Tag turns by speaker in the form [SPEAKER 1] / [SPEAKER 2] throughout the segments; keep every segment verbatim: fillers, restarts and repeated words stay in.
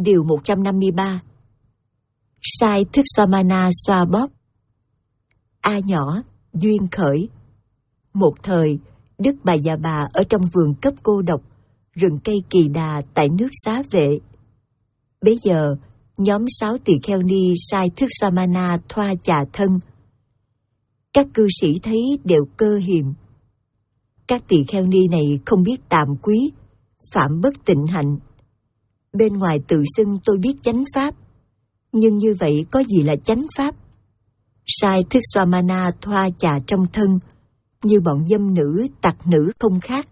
[SPEAKER 1] Điều một trăm năm mươi ba. Sai thức Swamana xoa bóp. A nhỏ, duyên khởi. Một thời, Đức Bà Già Bà ở trong vườn cấp cô độc, rừng cây Kỳ Đà tại nước Xá Vệ. Bấy giờ, nhóm sáu tỳ kheo ni sai thức Swamana thoa chà thân. Các cư sĩ thấy đều cơ hiềm. Các tỳ kheo ni này không biết tàm quý, phạm bất tịnh hạnh. Bên ngoài tự xưng tôi biết chánh pháp, nhưng như vậy có gì là chánh pháp? Sai thức Swamana thoa chà trong thân, như bọn dâm nữ, tặc nữ không khác.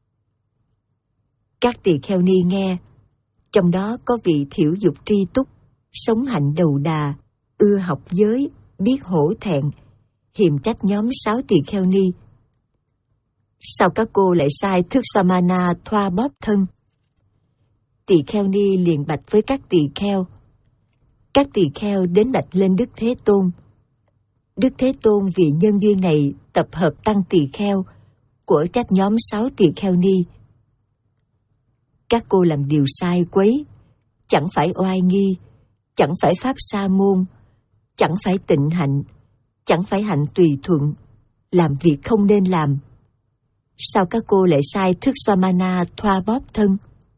[SPEAKER 1] Các tỳ kheo ni nghe, trong đó có vị thiểu dục tri túc, sống hạnh đầu đà, ưa học giới, biết hổ thẹn, hiềm trách nhóm sáu tỳ kheo ni. Sao các cô lại sai thức Swamana thoa bóp thân? Tỳ kheo ni liền bạch với các tỳ kheo. Các tỳ kheo đến bạch lên Đức Thế Tôn. Đức Thế Tôn vì nhân duyên này tập hợp tăng tỳ kheo, của trách nhóm sáu tỳ kheo ni. Các cô làm điều sai quấy, chẳng phải oai nghi, chẳng phải pháp sa môn, chẳng phải tịnh hạnh, chẳng phải hạnh tùy thuận, làm việc không nên làm. Sao các cô lại sai thức Swamana thoa bóp thân?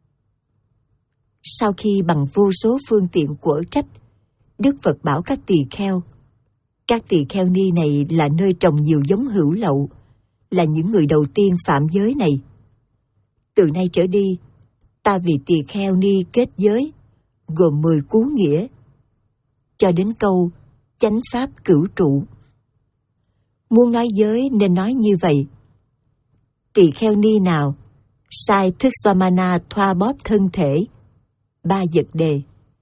[SPEAKER 1] Sau khi bằng vô số phương tiện quở trách, Đức Phật bảo các tỳ kheo, các tỳ kheo ni này là nơi trồng nhiều giống hữu lậu, là những người đầu tiên phạm giới này. Từ nay trở đi, ta vì tỳ kheo ni kết giới, gồm mười cú nghĩa, cho đến câu chánh pháp cửu trụ. Muốn nói giới nên nói như vậy. Tỳ kheo ni nào sai thức Swamana thoa bóp thân thể, ba vật đề.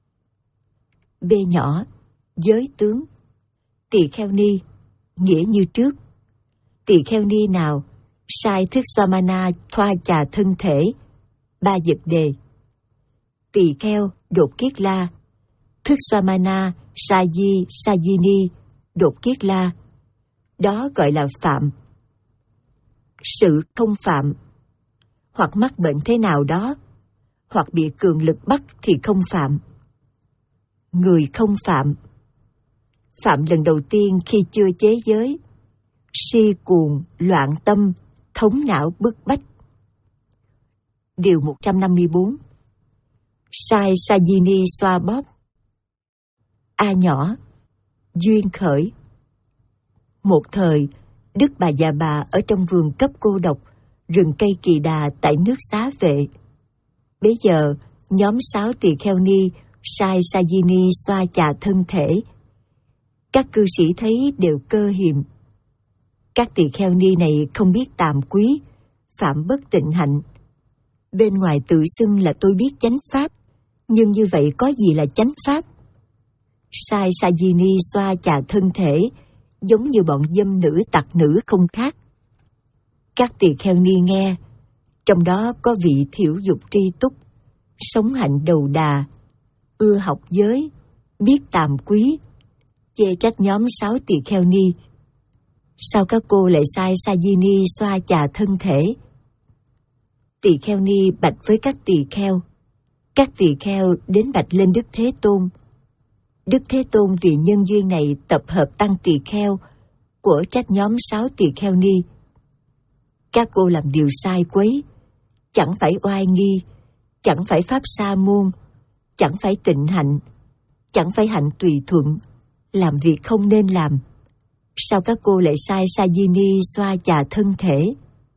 [SPEAKER 1] B nhỏ, giới tướng. Tỳ kheo ni, nghĩa như trước. Tỳ kheo ni nào sai thức Swamana thoa chà thân thể, ba vật đề. Tỳ kheo đột kiết la, thức Swamana sa di sa di ni đột kiết la, đó gọi là phạm. Sự không phạm, hoặc mắc bệnh thế nào đó, hoặc bị cường lực bắt thì không phạm. Người không phạm. Phạm lần đầu tiên khi chưa chế giới, si cuồng, loạn tâm, thống não bức bách. Điều một trăm năm mươi bốn. Sai Sajini xoa bóp. A nhỏ, duyên khởi. Một thời, Đức Bà Già Bà ở trong vườn cấp cô độc, rừng cây Kỳ Đà tại nước Xá Vệ. Bấy giờ, nhóm sáu tỳ kheo ni sai Sajini xoa chà thân thể. Các cư sĩ thấy đều cơ hiềm. Các tỳ kheo ni này không biết tàm quý, phạm bất tịnh hạnh. Bên ngoài tự xưng là tôi biết chánh pháp, nhưng như vậy có gì là chánh pháp? Sai Sajini xoa chà thân thể, giống như bọn dâm nữ tặc nữ không khác. Các tỳ kheo ni nghe, trong đó có vị thiểu dục tri túc, sống hạnh đầu đà, ưa học giới, biết tàm quý, chê trách nhóm sáu tỳ kheo ni. Sao các cô lại sai Sajini xoa chà thân thể? Tỳ kheo ni bạch với các tỳ kheo. Các tỳ kheo đến bạch lên Đức Thế Tôn. Đức Thế Tôn vì nhân duyên này tập hợp tăng tỳ kheo, của trách nhóm sáu tỳ kheo ni. Các cô làm điều sai quấy, chẳng phải oai nghi, chẳng phải pháp sa môn, chẳng phải tịnh hạnh, chẳng phải hạnh tùy thuận, làm việc không nên làm. Sao các cô lại sai Sajini xoa chà thân thể?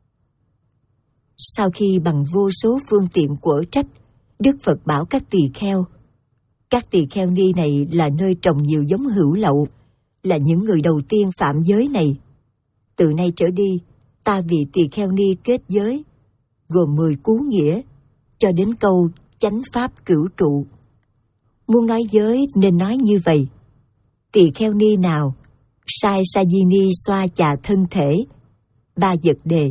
[SPEAKER 1] Sau khi bằng vô số phương tiện quở trách, Đức Phật bảo các tỳ kheo, các tỳ kheo ni này là nơi trồng nhiều giống hữu lậu, là những người đầu tiên phạm giới này. Từ nay trở đi, ta vì tỳ kheo ni kết giới, gồm mười cú nghĩa, cho đến câu chánh pháp cửu trụ. Muốn nói giới nên nói như vậy. Tỳ kheo ni nào sai Sajini xoa chà thân thể, ba vật đề.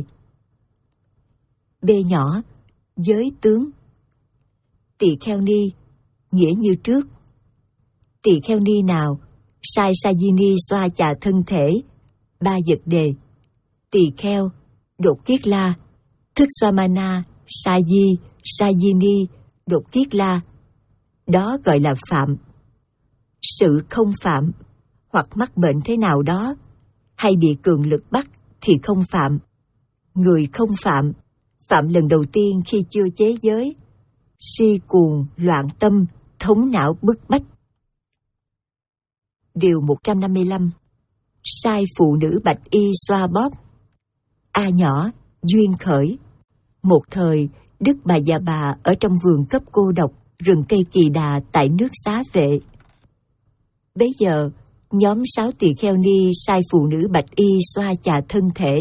[SPEAKER 1] B nhỏ, giới tướng. Tỳ kheo ni, nghĩa như trước. Tỳ kheo ni nào sai Sajini xoa chà thân thể, ba vật đề. Tỳ kheo đột kiết la, thức Swamana sa di sa di ni đột kiết la, đó gọi là phạm. Sự không phạm, hoặc mắc bệnh thế nào đó, hay bị cường lực bắt thì không phạm. Người không phạm, phạm lần đầu tiên khi chưa chế giới, si cuồng, loạn tâm, thống não bức bách. Điều một trăm năm mươi lăm. Sai phụ nữ bạch y xoa bóp. A nhỏ, duyên khởi. Một thời, Đức Bà Già Bà ở trong vườn cấp cô độc, rừng cây Kỳ Đà tại nước Xá Vệ. Bấy giờ, nhóm sáu tỳ kheo ni sai phụ nữ bạch y xoa chà thân thể.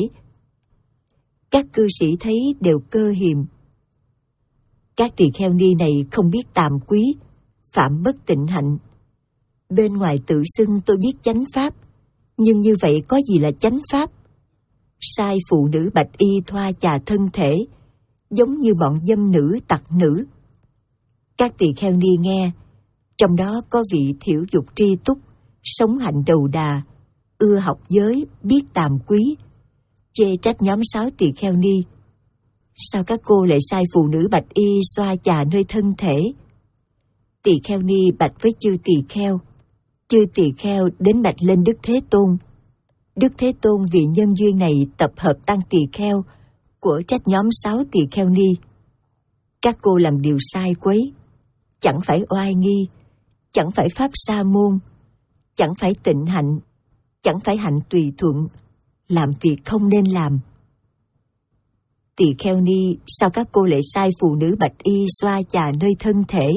[SPEAKER 1] Các cư sĩ thấy đều cơ hiềm. Các tỳ kheo ni này không biết tàm quý, phạm bất tịnh hạnh. Bên ngoài tự xưng tôi biết chánh pháp, nhưng như vậy có gì là chánh pháp? Sai phụ nữ bạch y thoa chà thân thể, giống như bọn dâm nữ tặc nữ. Các tỳ kheo ni nghe, trong đó có vị thiểu dục tri túc, sống hạnh đầu đà, ưa học giới, biết tàm quý, chê trách nhóm sáu tỳ kheo ni. Sao các cô lại sai phụ nữ bạch y xoa chà nơi thân thể? Tỳ kheo ni bạch với chư tỳ kheo. Chư tỳ kheo đến bạch lên Đức Thế Tôn. Đức Thế Tôn vì nhân duyên này tập hợp tăng tỳ kheo, của trách nhóm sáu tỳ kheo ni. Các cô làm điều sai quấy, chẳng phải oai nghi, chẳng phải pháp sa môn, chẳng phải tịnh hạnh, chẳng phải hạnh tùy thuận, làm việc không nên làm. Tỳ kheo ni, sao các cô lại sai phụ nữ bạch y xoa chà nơi thân thể?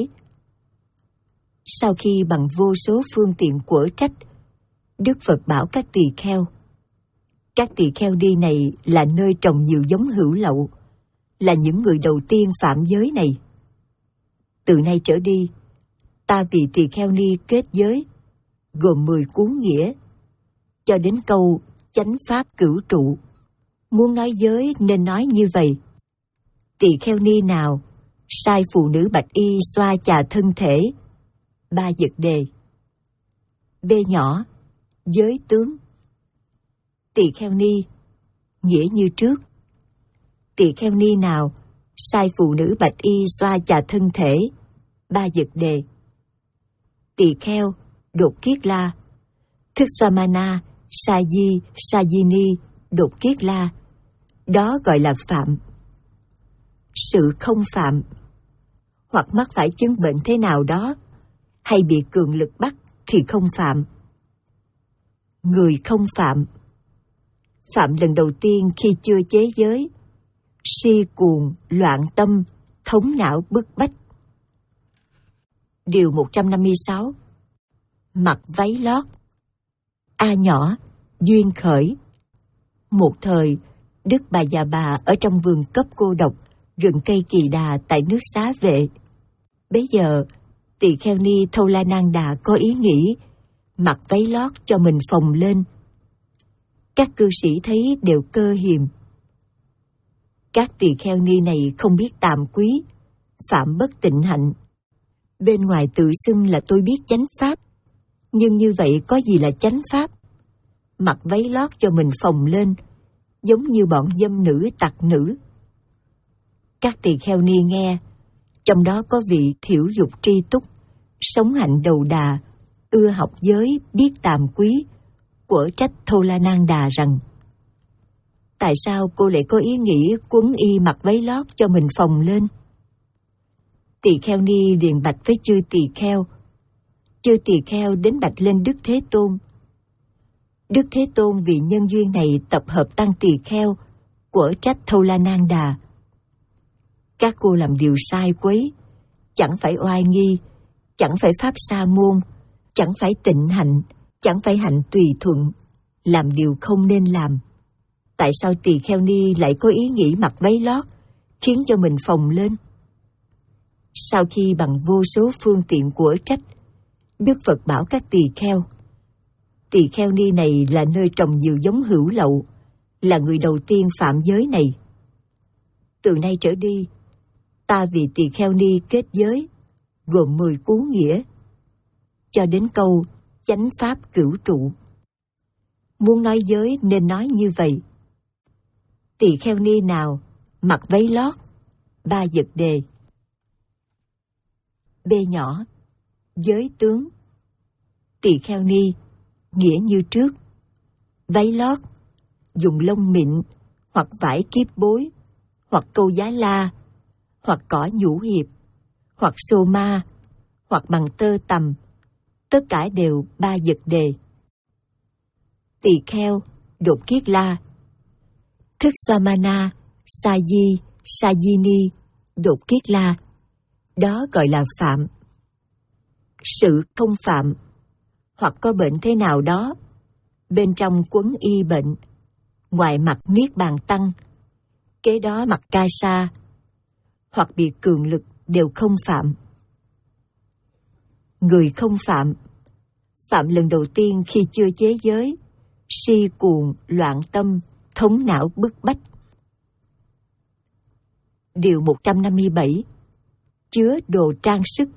[SPEAKER 1] Sau khi bằng vô số phương tiện quở trách, Đức Phật bảo các tỳ kheo, các tỳ kheo ni này là nơi trồng nhiều giống hữu lậu, là những người đầu tiên phạm giới này. Từ nay trở đi, ta vì tỳ kheo ni kết giới, gồm mười cuốn nghĩa, cho đến câu chánh pháp cửu trụ. Muốn nói giới nên nói như vậy. Tỳ kheo ni nào sai phụ nữ bạch y xoa chà thân thể? Ba vật đề. B nhỏ, giới tướng. Tỳ kheo ni, nghĩa như trước. Tỳ kheo ni nào sai phụ nữ bạch y xoa chà thân thể? Ba vật đề. Tỳ kheo, đột kiết la. Thức Samana, sa di, sa di ni, đột kiết la. Đó gọi là phạm. Sự không phạm, hoặc mắc phải chứng bệnh thế nào đó, hay bị cường lực bắt thì không phạm. Người không phạm, phạm lần đầu tiên khi chưa chế giới, si cuồng, loạn tâm, thống não bức bách. Điều một trăm năm mươi sáu. Mặc váy lót. A nhỏ, duyên khởi. Một thời, Đức Bà Già Bà ở trong vườn cấp cô độc, rừng cây Kỳ Đà tại nước Xá Vệ. Bấy giờ, tỳ kheo ni Thâu La Nang Đà có ý nghĩ mặc váy lót cho mình phồng lên. Các cư sĩ thấy đều cơ hiềm. Các tỳ kheo ni này không biết tàm quý, phạm bất tịnh hạnh. Bên ngoài tự xưng là tôi biết chánh pháp, nhưng như vậy có gì là chánh pháp? Mặc váy lót cho mình phồng lên, giống như bọn dâm nữ tặc nữ. Các tỳ kheo ni nghe, trong đó có vị thiểu dục tri túc, sống hạnh đầu đà, ưa học giới, biết tàm quý, quở trách Thâu La Nang Đà rằng: tại sao cô lại có ý nghĩ quấn y mặc váy lót cho mình phồng lên? Tỳ kheo ni liền bạch với chư tỳ kheo. Chư tỳ kheo đến bạch lên Đức Thế Tôn. Đức Thế Tôn vì nhân duyên này tập hợp tăng tỳ kheo, quở trách Thâu La Nang Đà. Các cô làm điều sai quấy, chẳng phải oai nghi, chẳng phải pháp sa môn, chẳng phải tịnh hạnh, chẳng phải hạnh tùy thuận, làm điều không nên làm. Tại sao tỳ kheo ni lại có ý nghĩ mặc váy lót, khiến cho mình phồng lên? Sau khi bằng vô số phương tiện quở trách, Đức Phật bảo các tỳ kheo, tỳ kheo ni này là nơi trồng nhiều giống hữu lậu, là người đầu tiên phạm giới này. Từ nay trở đi, ta vì tỳ kheo ni kết giới, gồm mười cuốn nghĩa, cho đến câu chánh pháp cửu trụ. Muốn nói giới nên nói như vậy. Tỳ kheo ni nào mặc váy lót? Ba vật đề. B nhỏ, Giới tướng. Tỳ kheo ni, nghĩa như trước. Váy lót, dùng lông mịn, hoặc vải kiếp bối, hoặc câu giá la, hoặc cỏ nhũ hiệp, hoặc sô ma, hoặc bằng tơ tằm, tất cả đều ba vật đề. Tỳ kheo, đột kiết la. Thức Samana, Sa di, Sa di ni, đột kiết la, đó gọi là phạm. Sự không phạm, hoặc có bệnh thế nào đó, bên trong quấn y bệnh, ngoài mặt niết bàn tăng, kế đó mặc ca sa, hoặc bị cường lực đều không phạm. Người không phạm, phạm lần đầu tiên khi chưa chế giới, si cuồng, loạn tâm, thống não bức bách. Điều một trăm năm mươi bảy. Chứa đồ trang sức.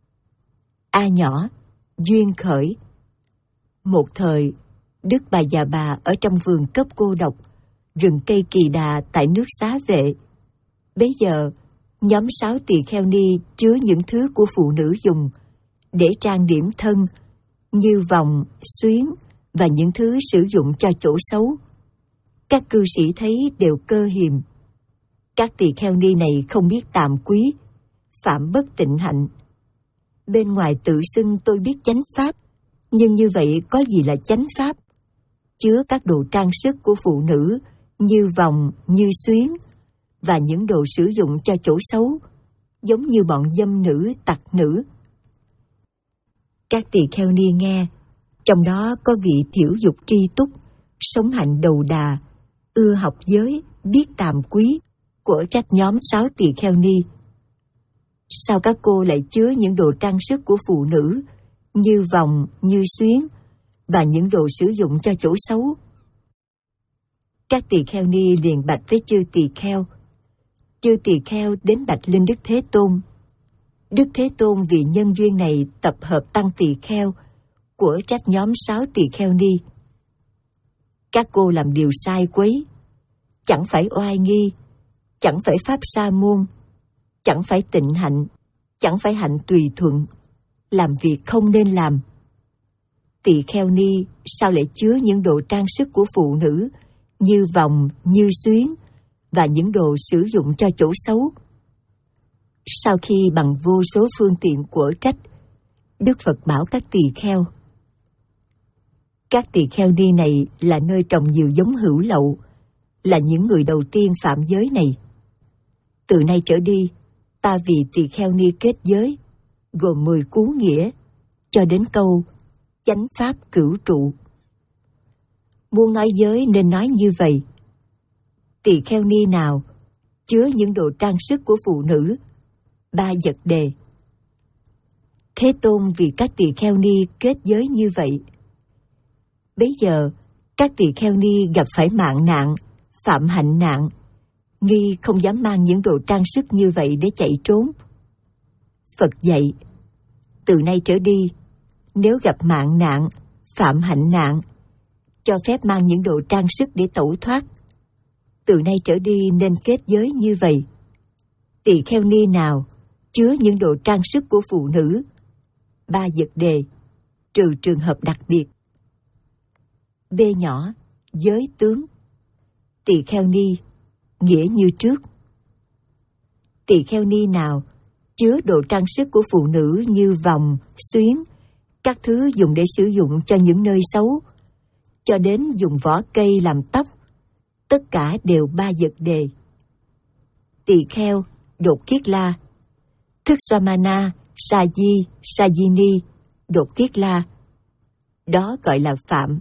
[SPEAKER 1] A nhỏ, duyên khởi. Một thời, Đức Bà Già Bà ở trong vườn cấp cô độc, rừng cây Kỳ Đà tại nước Xá Vệ. Bấy giờ, nhóm sáu tỳ kheo ni chứa những thứ của phụ nữ dùng để trang điểm thân, như vòng, xuyến và những thứ sử dụng cho chỗ xấu. Các cư sĩ thấy đều cơ hiềm. Các tỳ kheo ni này không biết tàm quý, phạm bất tịnh hạnh. Bên ngoài tự xưng tôi biết chánh pháp, nhưng như vậy có gì là chánh pháp? Chứa các đồ trang sức của phụ nữ như vòng, như xuyến và những đồ sử dụng cho chỗ xấu, giống như bọn dâm nữ, tặc nữ. Các tỳ kheo ni nghe, trong đó có vị thiểu dục tri túc, sống hạnh đầu đà, ưa học giới, biết tàm quý, của trách nhóm sáu tỳ kheo ni. Sao các cô lại chứa những đồ trang sức của phụ nữ như vòng, như xuyến và những đồ sử dụng cho chỗ xấu? Các tỳ kheo ni liền bạch với chư tỳ kheo. Chư tỳ kheo đến bạch lên Đức Thế Tôn. Đức Thế Tôn vì nhân duyên này tập hợp tăng tỳ kheo của trách nhóm sáu tỳ kheo ni. Các cô làm điều sai quấy, chẳng phải oai nghi, chẳng phải pháp sa môn, chẳng phải tịnh hạnh, chẳng phải hạnh tùy thuận, làm việc không nên làm. Tỳ kheo ni sao lại chứa những đồ trang sức của phụ nữ như vòng, như xuyến và những đồ sử dụng cho chỗ xấu? Sau khi bằng vô số phương tiện của trách, Đức Phật bảo các tỳ kheo: các tỳ kheo ni này là nơi trồng nhiều giống hữu lậu, là những người đầu tiên phạm giới này. Từ nay trở đi, ta vì tỳ kheo ni kết giới, gồm mười cú nghĩa, cho đến câu chánh pháp cửu trụ. Muốn nói giới nên nói như vậy: tỳ kheo ni nào chứa những đồ trang sức của phụ nữ, ba vật đề. Thế Tôn vì các tỳ kheo ni kết giới như vậy. Bấy giờ, các tỳ kheo ni gặp phải mạng nạn, phạm hạnh nạn, nghi không dám mang những đồ trang sức như vậy để chạy trốn. Phật dạy: từ nay trở đi, nếu gặp mạng nạn, phạm hạnh nạn, cho phép mang những đồ trang sức để tẩu thoát. Từ nay trở đi nên kết giới như vậy. Tỳ kheo ni nào chứa những đồ trang sức của phụ nữ, ba vật đề, trừ trường hợp đặc biệt. B nhỏ, giới tướng. Tỳ kheo ni, nghĩa như trước. Tỳ kheo ni nào chứa đồ trang sức của phụ nữ như vòng, xuyến, các thứ dùng để sử dụng cho những nơi xấu, cho đến dùng vỏ cây làm tóc, tất cả đều ba vật đề. Tỳ kheo, đột kiết la. Thức Samana, Sa di, Sa di ni, đột kiết la, đó gọi là phạm.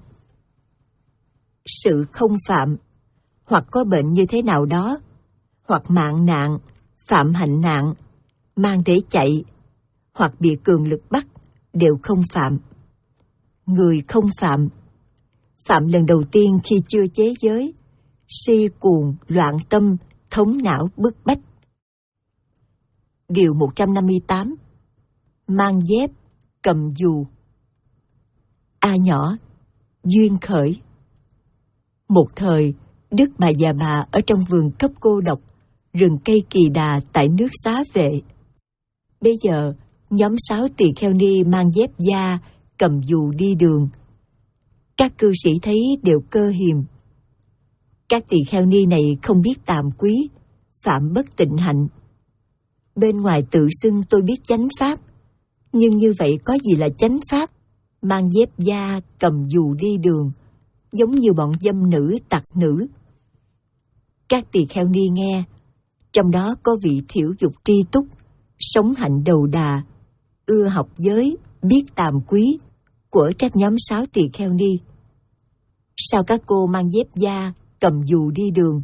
[SPEAKER 1] Sự không phạm, hoặc có bệnh như thế nào đó, hoặc mạng nạn, phạm hạnh nạn, mang để chạy, hoặc bị cường lực bắt, đều không phạm. Người không phạm, phạm lần đầu tiên khi chưa chế giới, si cuồng, loạn tâm, thống não bức bách. Điều một trăm năm mươi tám. Mang dép, cầm dù. A nhỏ, duyên khởi. Một thời, Đức Bà Già Bà ở trong vườn cấp cô độc, rừng cây Kỳ Đà tại nước Xá Vệ. Bây giờ, Nhóm sáu tỳ kheo ni mang dép da, cầm dù đi đường. Các cư sĩ thấy đều cơ hiềm. Các tỳ kheo ni này không biết tàm quý, phạm bất tịnh hạnh. Bên ngoài tự xưng tôi biết chánh pháp, nhưng như vậy có gì là chánh pháp? Mang dép da, cầm dù đi đường, giống như bọn dâm nữ, tặc nữ. Các tỳ kheo ni nghe, trong đó có vị thiểu dục tri túc, sống hạnh đầu đà, ưa học giới, biết tàm quý, của trách nhóm sáu tỳ kheo ni. Sao các cô mang dép da, cầm dù đi đường?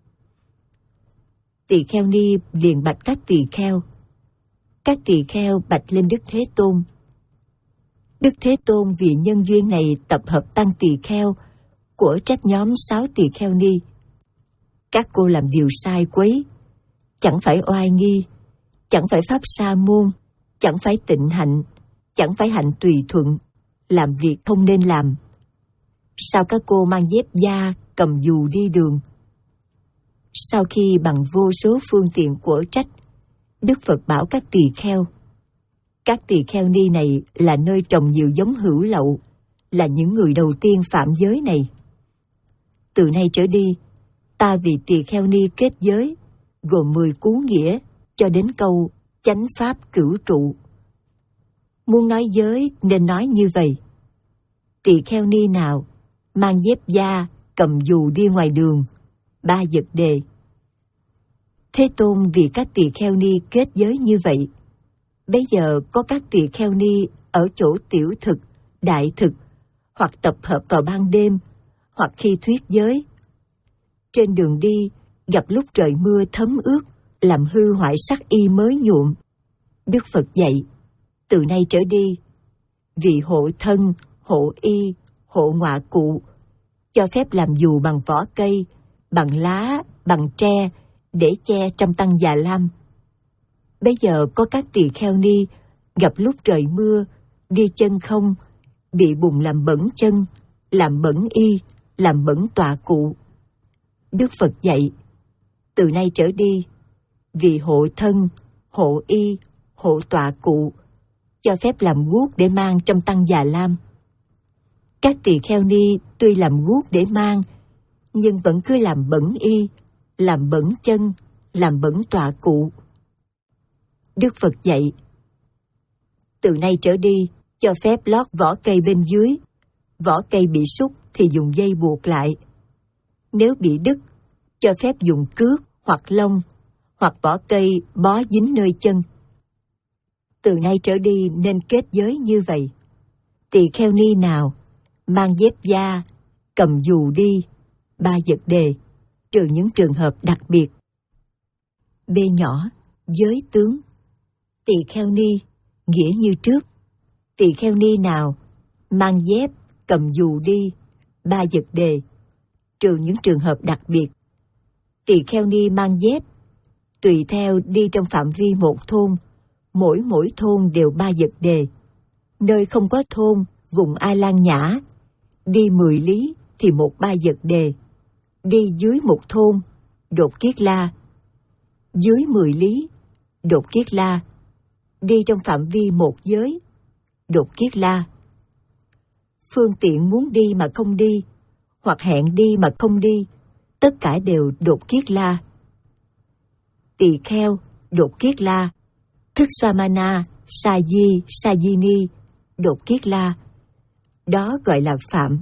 [SPEAKER 1] Tỳ kheo ni liền bạch các tỳ kheo. Các tỳ kheo bạch lên Đức Thế Tôn. Đức Thế Tôn vì nhân duyên này tập hợp tăng tỳ kheo, của trách nhóm sáu tỳ kheo ni. Các cô làm điều sai quấy, chẳng phải oai nghi, chẳng phải pháp sa môn, chẳng phải tịnh hạnh, chẳng phải hạnh tùy thuận, làm việc không nên làm. Sao các cô mang dép da, cầm dù đi đường? Sau khi bằng vô số phương tiện của trách, Đức Phật bảo các tỳ kheo, các tỳ kheo ni này là nơi trồng nhiều giống hữu lậu, là những người đầu tiên phạm giới này. Từ nay trở đi, ta vì tỳ kheo ni kết giới, gồm mười cú nghĩa, cho đến câu chánh pháp cửu trụ. Muốn nói giới nên nói như vậy. Tỳ kheo ni nào mang dép da, cầm dù đi ngoài đường, ba vật đề. Thế Tôn vì các tỳ kheo ni kết giới như vậy, bây giờ có các tỳ kheo ni ở chỗ tiểu thực, đại thực, hoặc tập hợp vào ban đêm, hoặc khi thuyết giới. Trên đường đi, gặp lúc trời mưa thấm ướt, làm hư hoại sắc y mới nhuộm. Đức Phật dạy, từ nay trở đi, vì hộ thân, hộ y, hộ ngọa cụ, cho phép làm dù bằng vỏ cây, bằng lá, bằng tre, để che trăm tăng già lam. Bây giờ có các tỳ kheo ni, gặp lúc trời mưa, đi chân không, bị bùn làm bẩn chân, làm bẩn y, làm bẩn tọa cụ. Đức Phật dạy, từ nay trở đi, vì hộ thân, hộ y, hộ tọa cụ, cho phép làm guốc để mang trong tăng già lam. Các tỳ kheo ni tuy làm guốc để mang, nhưng vẫn cứ làm bẩn y, làm bẩn chân, làm bẩn tọa cụ. Đức Phật dạy, từ nay trở đi, cho phép lót vỏ cây bên dưới, vỏ cây bị súc thì dùng dây buộc lại. Nếu bị đứt, cho phép dùng cước hoặc lông, hoặc vỏ cây bó dính nơi chân. Từ nay trở đi nên kết giới như vậy. Tỳ kheo ni nào mang dép da, cầm dù đi, ba vật đề, trừ những trường hợp đặc biệt. B nhỏ, giới tướng. Tỳ kheo ni, nghĩa như trước. Tỳ kheo ni nào mang dép, cầm dù đi, ba vật đề, trừ những trường hợp đặc biệt. Tỳ kheo ni mang dép, tùy theo đi trong phạm vi một thôn, mỗi mỗi thôn đều ba vật đề. Nơi không có thôn, vùng A Lan Nhã, đi mười lý thì một ba vật đề. Đi dưới một thôn, đột kiết la. Dưới mười lý, đột kiết la. Đi trong phạm vi một giới, đột kiết la. Phương tiện muốn đi mà không đi, hoặc hẹn đi mà không đi, tất cả đều đột kiết la. Tỳ kheo, đột kiết la. Thức Samana, Sa Di, Sa Di Ni, đột kiết la. Đó gọi là phạm.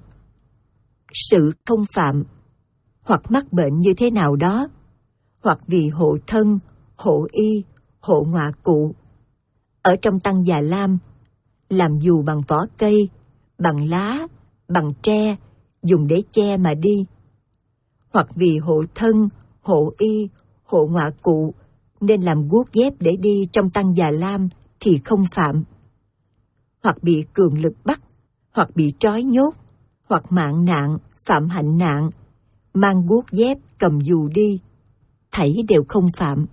[SPEAKER 1] Sự không phạm, hoặc mắc bệnh như thế nào đó, hoặc vì hộ thân, hộ y, hộ ngọa cụ. Ở trong tăng già lam, làm dù bằng vỏ cây, bằng lá, bằng tre, dùng để che mà đi. Hoặc vì hộ thân, hộ y, hộ ngọa cụ, nên làm guốc dép để đi trong tăng già lam thì không phạm. Hoặc bị cường lực bắt, hoặc bị trói nhốt, hoặc mạng nạn, phạm hạnh nạn, mang guốc dép cầm dù đi, thảy đều không phạm.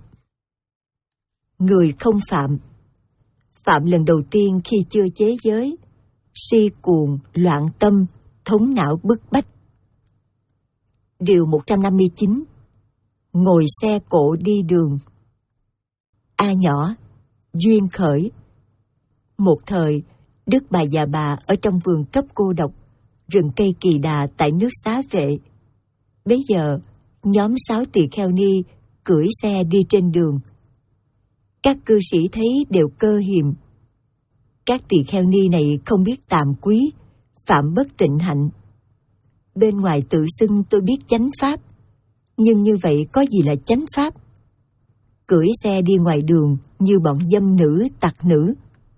[SPEAKER 1] Người không phạm. Phạm lần đầu tiên khi chưa chế giới, si cuồng, loạn tâm, thống não bức bách. Điều một trăm năm mươi chín. Ngồi xe cộ đi đường. A nhỏ, duyên khởi. Một thời, Đức Bà Già Bà ở trong vườn cấp cô độc, rừng cây kỳ đà tại nước Xá Vệ. Bấy giờ, nhóm sáu tỳ kheo ni cưỡi xe đi trên đường. Các cư sĩ thấy đều cơ hiềm. Các tỳ kheo ni này không biết tàm quý, phạm bất tịnh hạnh. Bên ngoài tự xưng tôi biết chánh pháp, nhưng như vậy có gì là chánh pháp? Cưỡi xe đi ngoài đường như bọn dâm nữ, tặc nữ.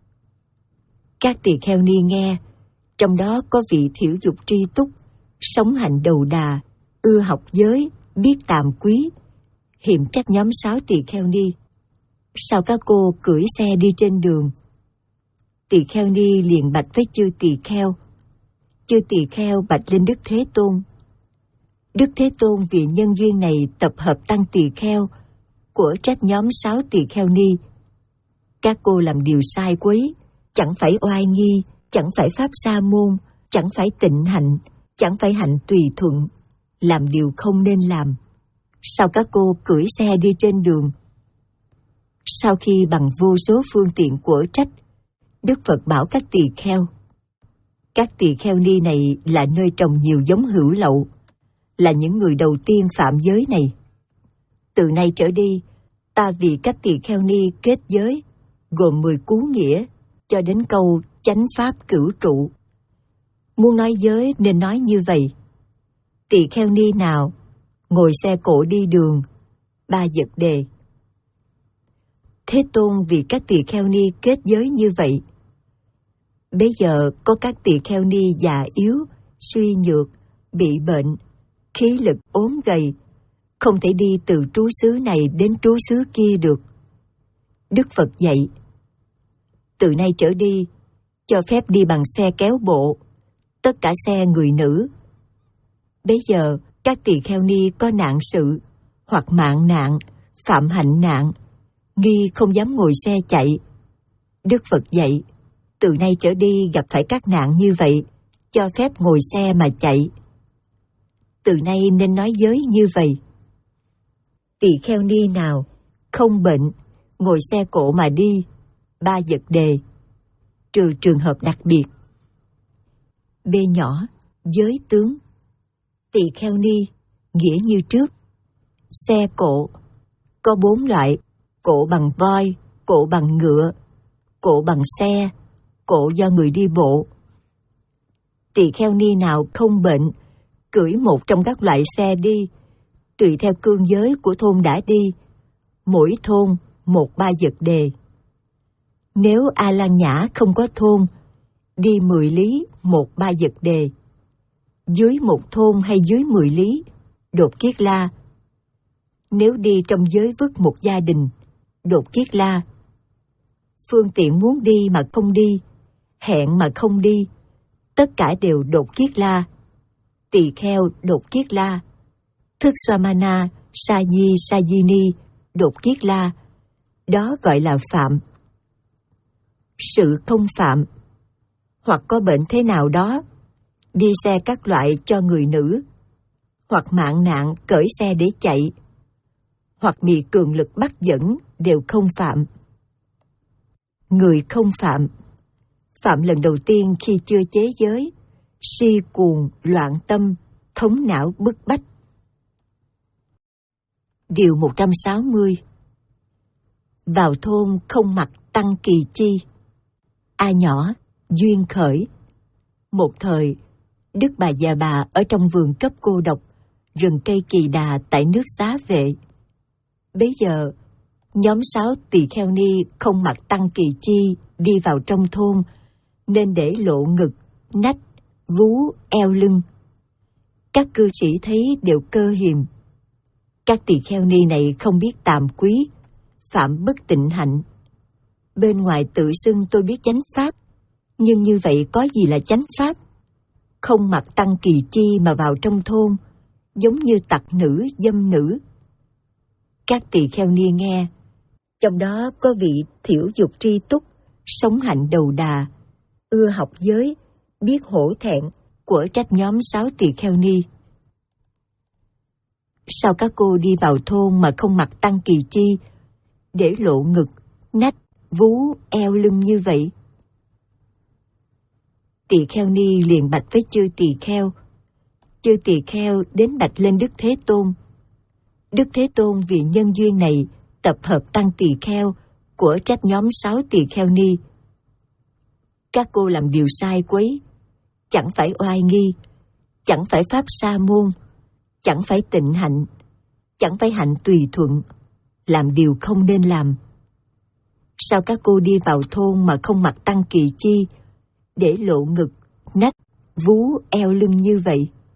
[SPEAKER 1] Các tỳ kheo ni nghe, trong đó có vị thiểu dục tri túc, sống hạnh đầu đà, ưa học giới, biết tàm quý, hiềm trách nhóm sáu tỳ kheo ni. Sao các cô cưỡi xe đi trên đường? Tỳ kheo ni liền bạch với chư tỳ kheo. Chư tỳ kheo bạch lên Đức Thế Tôn. Đức Thế Tôn vì nhân duyên này tập hợp tăng tỳ kheo, của trách nhóm sáu tỳ kheo ni. Các cô làm điều sai quấy, chẳng phải oai nghi, chẳng phải pháp sa môn, chẳng phải tịnh hạnh, chẳng phải hạnh tùy thuận, làm điều không nên làm. Sao các cô cưỡi xe đi trên đường? Sau khi bằng vô số phương tiện của trách, Đức Phật bảo các tỳ kheo. Các tỳ kheo ni này là nơi trồng nhiều giống hữu lậu, là những người đầu tiên phạm giới này. Từ nay trở đi, ta vì các tỳ kheo ni kết giới, gồm mười cú nghĩa, cho đến câu chánh pháp cửu trụ. Muốn nói giới nên nói như vậy. Tỳ kheo ni nào ngồi xe cộ đi đường, ba vật đề. Thế Tôn vì các tỳ kheo ni kết giới như vậy. Bây giờ có các tỳ kheo ni già yếu, suy nhược, bị bệnh, khí lực ốm gầy, không thể đi từ trú xứ này đến trú xứ kia được. Đức Phật dạy, từ nay trở đi, cho phép đi bằng xe kéo bộ, tất cả xe người nữ. Bây giờ, các tỳ kheo ni có nạn sự, hoặc mạng nạn, phạm hạnh nạn, nghi không dám ngồi xe chạy. Đức Phật dạy, từ nay trở đi gặp phải các nạn như vậy, cho phép ngồi xe mà chạy. Từ nay nên nói giới như vậy. Tỳ kheo ni nào không bệnh, ngồi xe cộ mà đi, ba vật đề, trừ trường hợp đặc biệt. B nhỏ, giới tướng. Tỳ kheo ni, nghĩa như trước. Xe cộ, có bốn loại: cộ bằng voi, cộ bằng ngựa, cộ bằng xe, cộ do người đi bộ. Tỳ kheo ni nào không bệnh, cưỡi một trong các loại xe đi, tùy theo cương giới của thôn đã đi, mỗi thôn một ba vật đề. Nếu A Lan Nhã không có thôn, đi mười lý một ba vật đề. Dưới một thôn hay dưới mười lý, đột kiết la. Nếu đi trong giới vứt một gia đình, đột kiết la. Phương tiện muốn đi mà không đi, hẹn mà không đi, tất cả đều đột kiết la. Tỳ kheo đột kiết la. Thức Swamana, Saji, Sajini, đột kiết la. Đó gọi là phạm. Sự không phạm, hoặc có bệnh thế nào đó, đi xe các loại cho người nữ, hoặc mạng nạn cởi xe để chạy, hoặc bị cường lực bắt dẫn đều không phạm. Người không phạm, phạm lần đầu tiên khi chưa chế giới, si cuồng, loạn tâm, thống não bức bách. Điều một trăm sáu mươi. Vào thôn không mặc tăng kỳ chi. A nhỏ, duyên khởi. Một thời, Đức Bà Già Bà ở trong vườn cấp cô độc, rừng cây kỳ đà tại nước Xá Vệ. Bấy giờ, nhóm sáu tỳ kheo ni không mặc tăng kỳ chi đi vào trong thôn, nên để lộ ngực, nách, vú, eo lưng. Các cư sĩ thấy đều cơ hiềm. Các tỳ kheo ni này không biết tàm quý, phạm bất tịnh hạnh. Bên ngoài tự xưng tôi biết chánh pháp, nhưng như vậy có gì là chánh pháp? Không mặc tăng kỳ chi mà vào trong thôn, giống như tặc nữ, dâm nữ. Các tỳ kheo ni nghe, trong đó có vị thiểu dục tri túc, sống hạnh đầu đà, ưa học giới, biết hổ thẹn, của trách nhóm sáu tỳ kheo ni. Sao các cô đi vào thôn mà không mặc tăng kỳ chi, để lộ ngực, nách, vú, eo lưng như vậy? Tỳ kheo ni liền bạch với chư tỳ kheo. Chư tỳ kheo đến bạch lên Đức Thế Tôn. Đức Thế Tôn vì nhân duyên này tập hợp tăng tỳ kheo của trách nhóm sáu tỳ kheo ni. Các cô làm điều sai quấy, chẳng phải oai nghi, chẳng phải pháp sa môn, chẳng phải tịnh hạnh, chẳng phải hạnh tùy thuận, làm điều không nên làm. Sao các cô đi vào thôn mà không mặc tăng kỳ chi, để lộ ngực, nách, vú, eo lưng như vậy?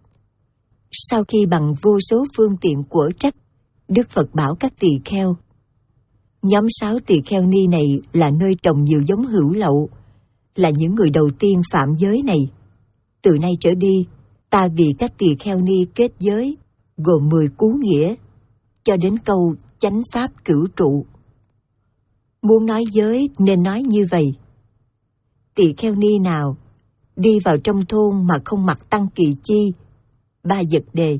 [SPEAKER 1] Sau khi bằng vô số phương tiện của trách, Đức Phật bảo các tỳ kheo. Nhóm sáu tỳ kheo ni này là nơi trồng nhiều giống hữu lậu, là những người đầu tiên phạm giới này. Từ nay trở đi, ta vì các tỳ kheo ni kết giới, gồm mười cú nghĩa, cho đến câu chánh pháp cửu trụ. Muốn nói giới nên nói như vậy. Tỳ kheo ni nào đi vào trong thôn mà không mặc tăng kỳ chi, ba vật đề.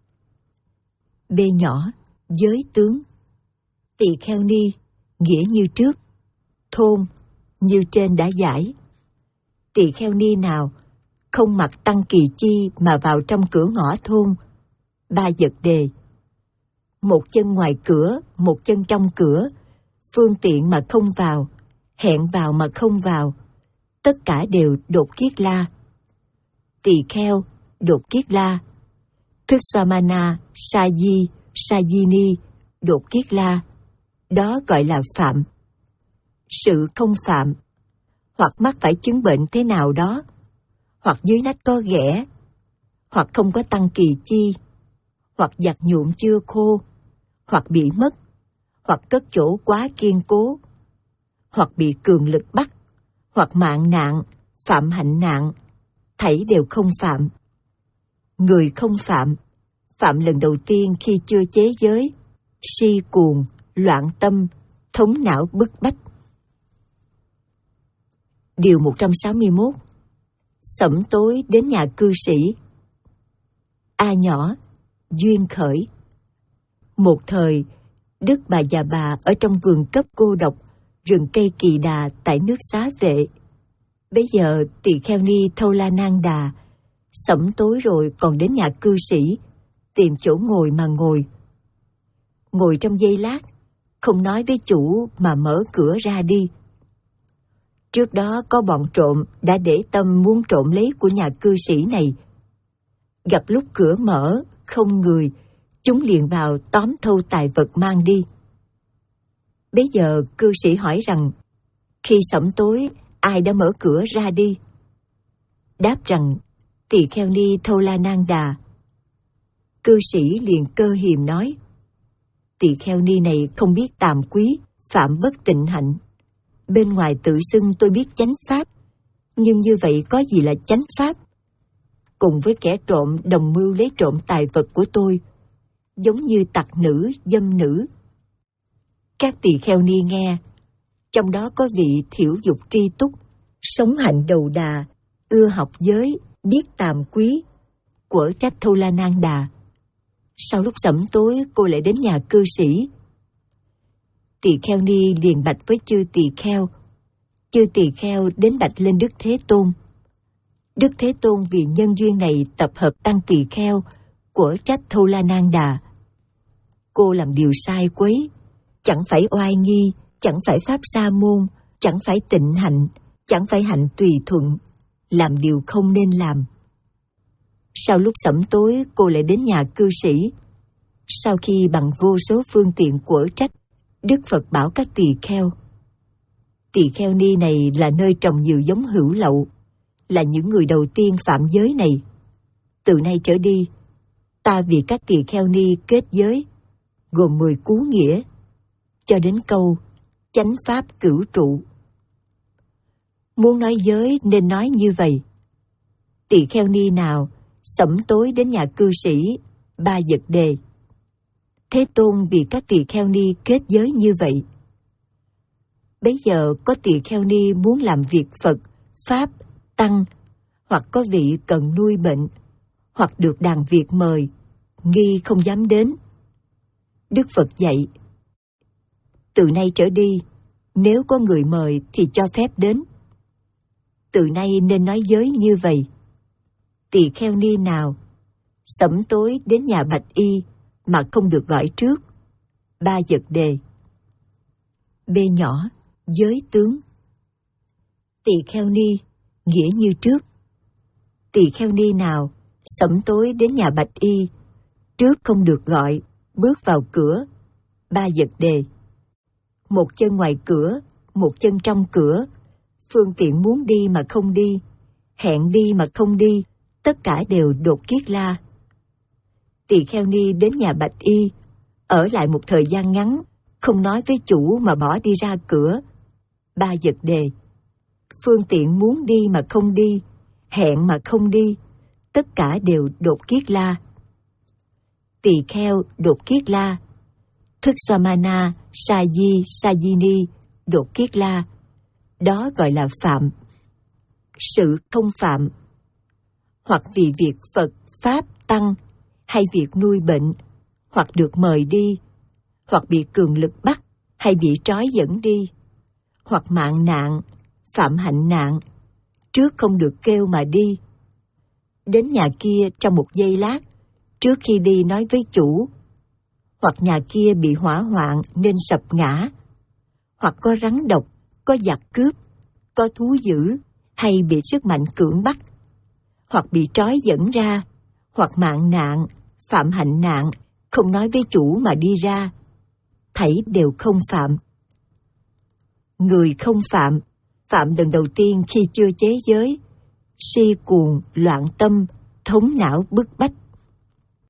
[SPEAKER 1] B nhỏ, giới tướng. Tỳ kheo ni, nghĩa như trước. Thôn, như trên đã giải. Tỳ kheo ni nào không mặc tăng kỳ chi mà vào trong cửa ngõ thôn, ba vật đề. Một chân ngoài cửa, một chân trong cửa, phương tiện mà không vào, hẹn vào mà không vào, tất cả đều đột kiết la. Tỳ kheo, đột kiết la. Thức Samana, Sa Di, Sa Di Ni, đột kiết la. Đó gọi là phạm. Sự không phạm, hoặc mắc phải chứng bệnh thế nào đó, hoặc dưới nách có ghẻ, hoặc không có tăng kỳ chi, hoặc giặt nhuộm chưa khô, hoặc bị mất, hoặc cất chỗ quá kiên cố, hoặc bị cường lực bắt, hoặc mạng nạn, phạm hạnh nạn, thảy đều không phạm. Người không phạm, phạm lần đầu tiên khi chưa chế giới, si cuồng, loạn tâm, thống não bức bách. Điều một trăm sáu mươi mốt. Sẩm tối đến nhà cư sĩ. A nhỏ, duyên khởi. Một thời, Đức Bà Già Bà ở trong vườn cấp cô độc, rừng cây Kỳ Đà tại nước Xá Vệ. Bây giờ tỳ kheo ni Thâu La Nang Đà, sẩm tối rồi còn đến nhà cư sĩ, tìm chỗ ngồi mà ngồi. Ngồi trong giây lát, không nói với chủ mà mở cửa ra đi. Trước đó có bọn trộm đã để tâm muốn trộm lấy của nhà cư sĩ này. Gặp lúc cửa mở, không người, chúng liền vào tóm thâu tài vật mang đi. Bây giờ cư sĩ hỏi rằng, khi sẩm tối, ai đã mở cửa ra đi? Đáp rằng, tỳ kheo ni Thâu La Nang Đà. Cư sĩ liền cơ hiềm nói, tỳ kheo ni này không biết tàm quý, phạm bất tịnh hạnh. Bên ngoài tự xưng tôi biết chánh pháp, nhưng như vậy có gì là chánh pháp? Cùng với kẻ trộm đồng mưu lấy trộm tài vật của tôi, giống như tặc nữ, dâm nữ. Các tỳ kheo ni nghe, trong đó có vị thiểu dục tri túc, sống hạnh đầu đà, ưa học giới, biết tàm quý, của trách Thâu La Nang Đà. Sau lúc sẩm tối, cô lại đến nhà cư sĩ. Tỳ kheo ni liền bạch với chư tỳ kheo. Chư tỳ kheo đến bạch lên Đức Thế Tôn. Đức Thế Tôn vì nhân duyên này tập hợp tăng tỳ kheo của trách Thâu La Nang Đà. Cô làm điều sai quấy, chẳng phải oai nghi, chẳng phải pháp sa môn, chẳng phải tịnh hạnh, chẳng phải hạnh tùy thuận, làm điều không nên làm. Sau lúc sẩm tối, cô lại đến nhà cư sĩ. Sau khi bằng vô số phương tiện của trách, Đức Phật bảo các tỳ kheo. Tỳ kheo ni này là nơi trồng nhiều giống hữu lậu, là những người đầu tiên phạm giới này. Từ nay trở đi, ta vì các tỳ kheo ni kết giới, gồm mười cú nghĩa, cho đến câu chánh pháp cửu trụ. Muốn nói giới nên nói như vậy. Tỳ kheo ni nào sẩm tối đến nhà cư sĩ, ba vật đề. Thế Tôn vì các tỳ kheo ni kết giới như vậy. Bấy giờ có tỳ kheo ni muốn làm việc Phật, Pháp, Tăng, hoặc có vị cần nuôi bệnh, hoặc được đàn Việt mời, nghi không dám đến. Đức Phật dạy, từ nay trở đi, nếu có người mời thì cho phép đến. từ nay nên nói giới như vậy. Tỳ kheo ni nào sẫm tối đến nhà bạch y mà không được gọi trước? Ba vật đề. B nhỏ, giới tướng. Tỳ kheo ni, nghĩa như trước. Tỳ kheo ni nào sẫm tối đến nhà bạch y, trước không được gọi, bước vào cửa. Ba vật đề. Một chân ngoài cửa, một chân trong cửa, phương tiện muốn đi mà không đi, hẹn đi mà không đi, tất cả đều đột kiết la. Tỳ kheo ni đến nhà bạch y, ở lại một thời gian ngắn, không nói với chủ mà bỏ đi ra cửa. Ba vật đề. Phương tiện muốn đi mà không đi, hẹn mà không đi, tất cả đều đột kiết la. Tỳ kheo đột kiết la. Thức Swamana, Saji, Sajini, đột kiết la. Đó gọi là phạm. Sự không phạm. Hoặc vì việc Phật, Pháp, Tăng, hay việc nuôi bệnh, hoặc được mời đi, hoặc bị cường lực bắt, hay bị trói dẫn đi, hoặc mạng nạn, phạm hạnh nạn, trước không được kêu mà đi. Đến nhà kia trong một giây lát, trước khi đi nói với chủ, hoặc nhà kia bị hỏa hoạn nên sập ngã, hoặc có rắn độc, có giặc cướp, có thú dữ, hay bị sức mạnh cưỡng bắt, hoặc bị trói dẫn ra, hoặc mạng nạn, phạm hạnh nạn, không nói với chủ mà đi ra, thảy đều không phạm. Người không phạm, phạm lần đầu tiên khi chưa chế giới, si cuồng, loạn tâm, thống não bức bách,